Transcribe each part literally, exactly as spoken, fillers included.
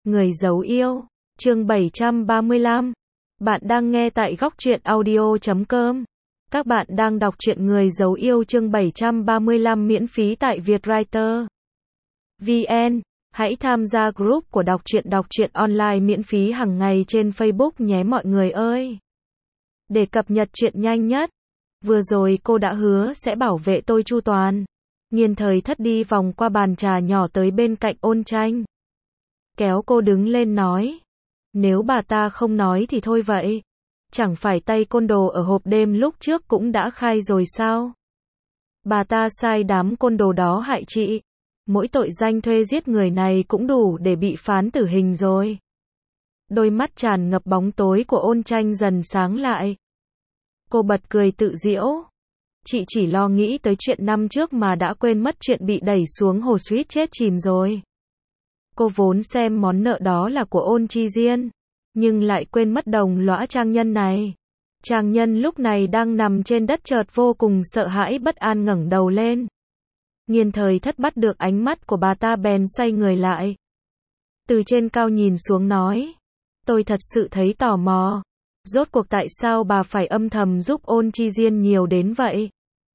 Người giấu yêu, chương bảy trăm ba mươi lăm. Bạn đang nghe tại góc truyện audio chấm com. Các bạn đang đọc truyện Người giấu yêu chương bảy trăm ba mươi lăm miễn phí tại Vietwriter chấm vn. Hãy tham gia group của đọc truyện đọc truyện online miễn phí hàng ngày trên Facebook nhé mọi người ơi. Để cập nhật truyện nhanh nhất. Vừa rồi cô đã hứa sẽ bảo vệ tôi chu toàn. Nghiên Thời Thất đi vòng qua bàn trà nhỏ tới bên cạnh Ôn Tranh. Kéo cô đứng lên nói. Nếu bà ta không nói thì thôi vậy. Chẳng phải tay côn đồ ở hộp đêm lúc trước cũng đã khai rồi sao? Bà ta sai đám côn đồ đó hại chị. Mỗi tội danh thuê giết người này cũng đủ để bị phán tử hình rồi. Đôi mắt tràn ngập bóng tối của Ôn Tranh dần sáng lại. Cô bật cười tự giễu. Chị chỉ lo nghĩ tới chuyện năm trước mà đã quên mất chuyện bị đẩy xuống hồ suýt chết chìm rồi. Cô vốn xem món nợ đó là của Ôn Chi Diên, nhưng lại quên mất đồng lõa Trang Nhân này. Trang Nhân lúc này đang nằm trên đất chợt vô cùng sợ hãi bất an ngẩng đầu lên. Nghiên Thời Thất bắt được ánh mắt của bà ta bèn xoay người lại. Từ trên cao nhìn xuống nói. Tôi thật sự thấy tò mò. Rốt cuộc tại sao bà phải âm thầm giúp Ôn Chi Diên nhiều đến vậy?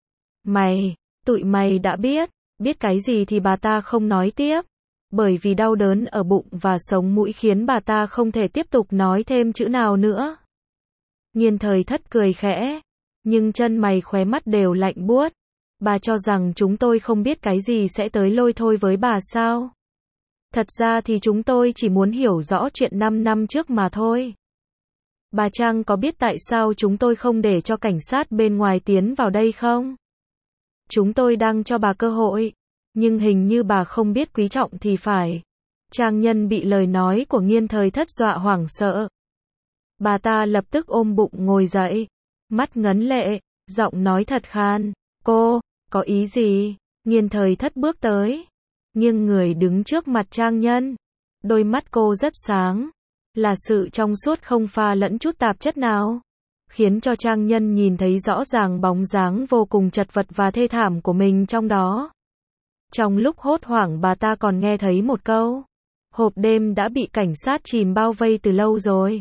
Mày, tụi mày đã biết, biết cái gì thì bà ta không nói tiếp. Bởi vì đau đớn ở bụng và sống mũi khiến bà ta không thể tiếp tục nói thêm chữ nào nữa. Nghiên Thời Thất cười khẽ, nhưng chân mày khóe mắt đều lạnh buốt. Bà cho rằng chúng tôi không biết cái gì sẽ tới lôi thôi với bà sao? Thật ra thì chúng tôi chỉ muốn hiểu rõ chuyện năm năm trước mà thôi. Bà Trang có biết tại sao chúng tôi không để cho cảnh sát bên ngoài tiến vào đây không? Chúng tôi đang cho bà cơ hội. Nhưng hình như bà không biết quý trọng thì phải. Trang Nhân bị lời nói của Nghiên Thời Thất dọa hoảng sợ. Bà ta lập tức ôm bụng ngồi dậy. Mắt ngấn lệ, giọng nói thật khan. Cô, có ý gì? Nghiên Thời Thất bước tới. Nghiêng người đứng trước mặt Trang Nhân. Đôi mắt cô rất sáng. Là sự trong suốt không pha lẫn chút tạp chất nào. Khiến cho Trang Nhân nhìn thấy rõ ràng bóng dáng vô cùng chật vật và thê thảm của mình trong đó. Trong lúc hốt hoảng bà ta còn nghe thấy một câu. Hộp đêm đã bị cảnh sát chìm bao vây từ lâu rồi.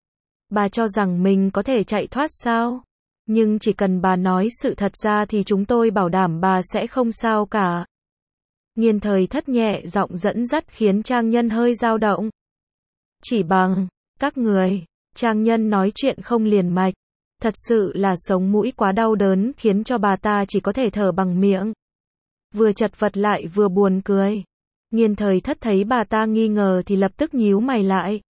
Bà cho rằng mình có thể chạy thoát sao? Nhưng chỉ cần bà nói sự thật ra thì chúng tôi bảo đảm bà sẽ không sao cả. Nghiên Thời Thất nhẹ giọng dẫn dắt khiến Trang Nhân hơi dao động. Chỉ bằng, các người, Trang Nhân nói chuyện không liền mạch. Thật sự là sống mũi quá đau đớn khiến cho bà ta chỉ có thể thở bằng miệng. Vừa chật vật lại vừa buồn cười. Nghiên Thời Thất thấy bà ta nghi ngờ thì lập tức nhíu mày lại.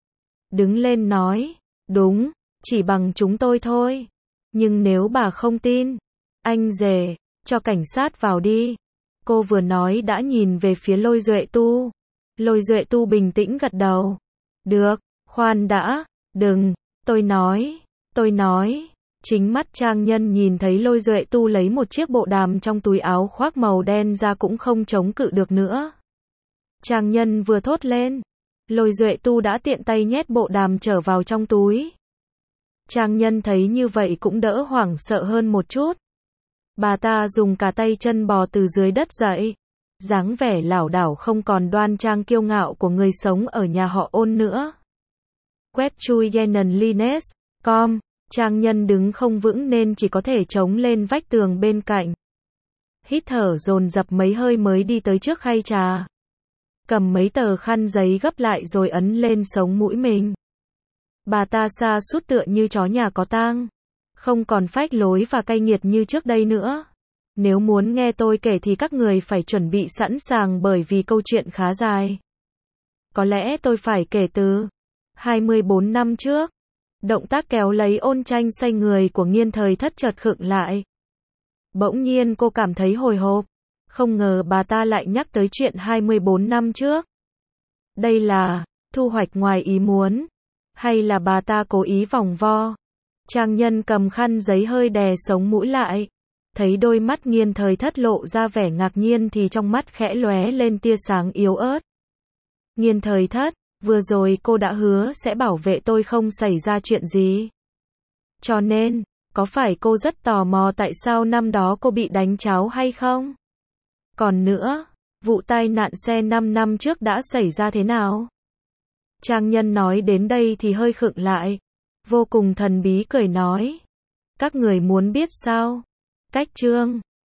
Đứng lên nói, đúng, chỉ bằng chúng tôi thôi. Nhưng nếu bà không tin, anh rể, cho cảnh sát vào đi. Cô vừa nói đã nhìn về phía Lôi Duệ Tu. Lôi Duệ Tu bình tĩnh gật đầu. Được, khoan đã, đừng, tôi nói, tôi nói. Chính mắt Trang Nhân nhìn thấy Lôi Duệ Tu lấy một chiếc bộ đàm trong túi áo khoác màu đen ra cũng không chống cự được nữa. Trang Nhân vừa thốt lên, Lôi Duệ Tu đã tiện tay nhét bộ đàm trở vào trong túi. Trang Nhân thấy như vậy cũng đỡ hoảng sợ hơn một chút. Bà ta dùng cả tay chân bò từ dưới đất dậy. Dáng vẻ lảo đảo không còn đoan trang kiêu ngạo của người sống ở nhà họ Ôn nữa. Web chui Yenan Lines chấm com. Trang Nhân đứng không vững nên chỉ có thể chống lên vách tường bên cạnh. Hít thở dồn dập mấy hơi mới đi tới trước khay trà. Cầm mấy tờ khăn giấy gấp lại rồi ấn lên sống mũi mình. Bà ta sa sút tựa như chó nhà có tang. Không còn phách lối và cay nghiệt như trước đây nữa. Nếu muốn nghe tôi kể thì các người phải chuẩn bị sẵn sàng bởi vì câu chuyện khá dài. Có lẽ tôi phải kể từ hai mươi bốn năm trước. Động tác kéo lấy Ôn Tranh xoay người của Nghiên Thời Thất chợt khựng lại. Bỗng nhiên cô cảm thấy hồi hộp. Không ngờ bà ta lại nhắc tới chuyện hai mươi bốn năm trước. Đây là thu hoạch ngoài ý muốn. Hay là bà ta cố ý vòng vo? Trang Nhân cầm khăn giấy hơi đè sống mũi lại. Thấy đôi mắt Nghiên Thời Thất lộ ra vẻ ngạc nhiên thì trong mắt khẽ lóe lên tia sáng yếu ớt. Nghiên Thời Thất, vừa rồi cô đã hứa sẽ bảo vệ tôi không xảy ra chuyện gì. Cho nên, có phải cô rất tò mò tại sao năm đó cô bị đánh cháo hay không? Còn nữa, vụ tai nạn xe năm năm trước đã xảy ra thế nào? Trang nhân nói đến đây thì hơi khựng lại. Vô cùng thần bí cười nói. Các người muốn biết sao? Cách chương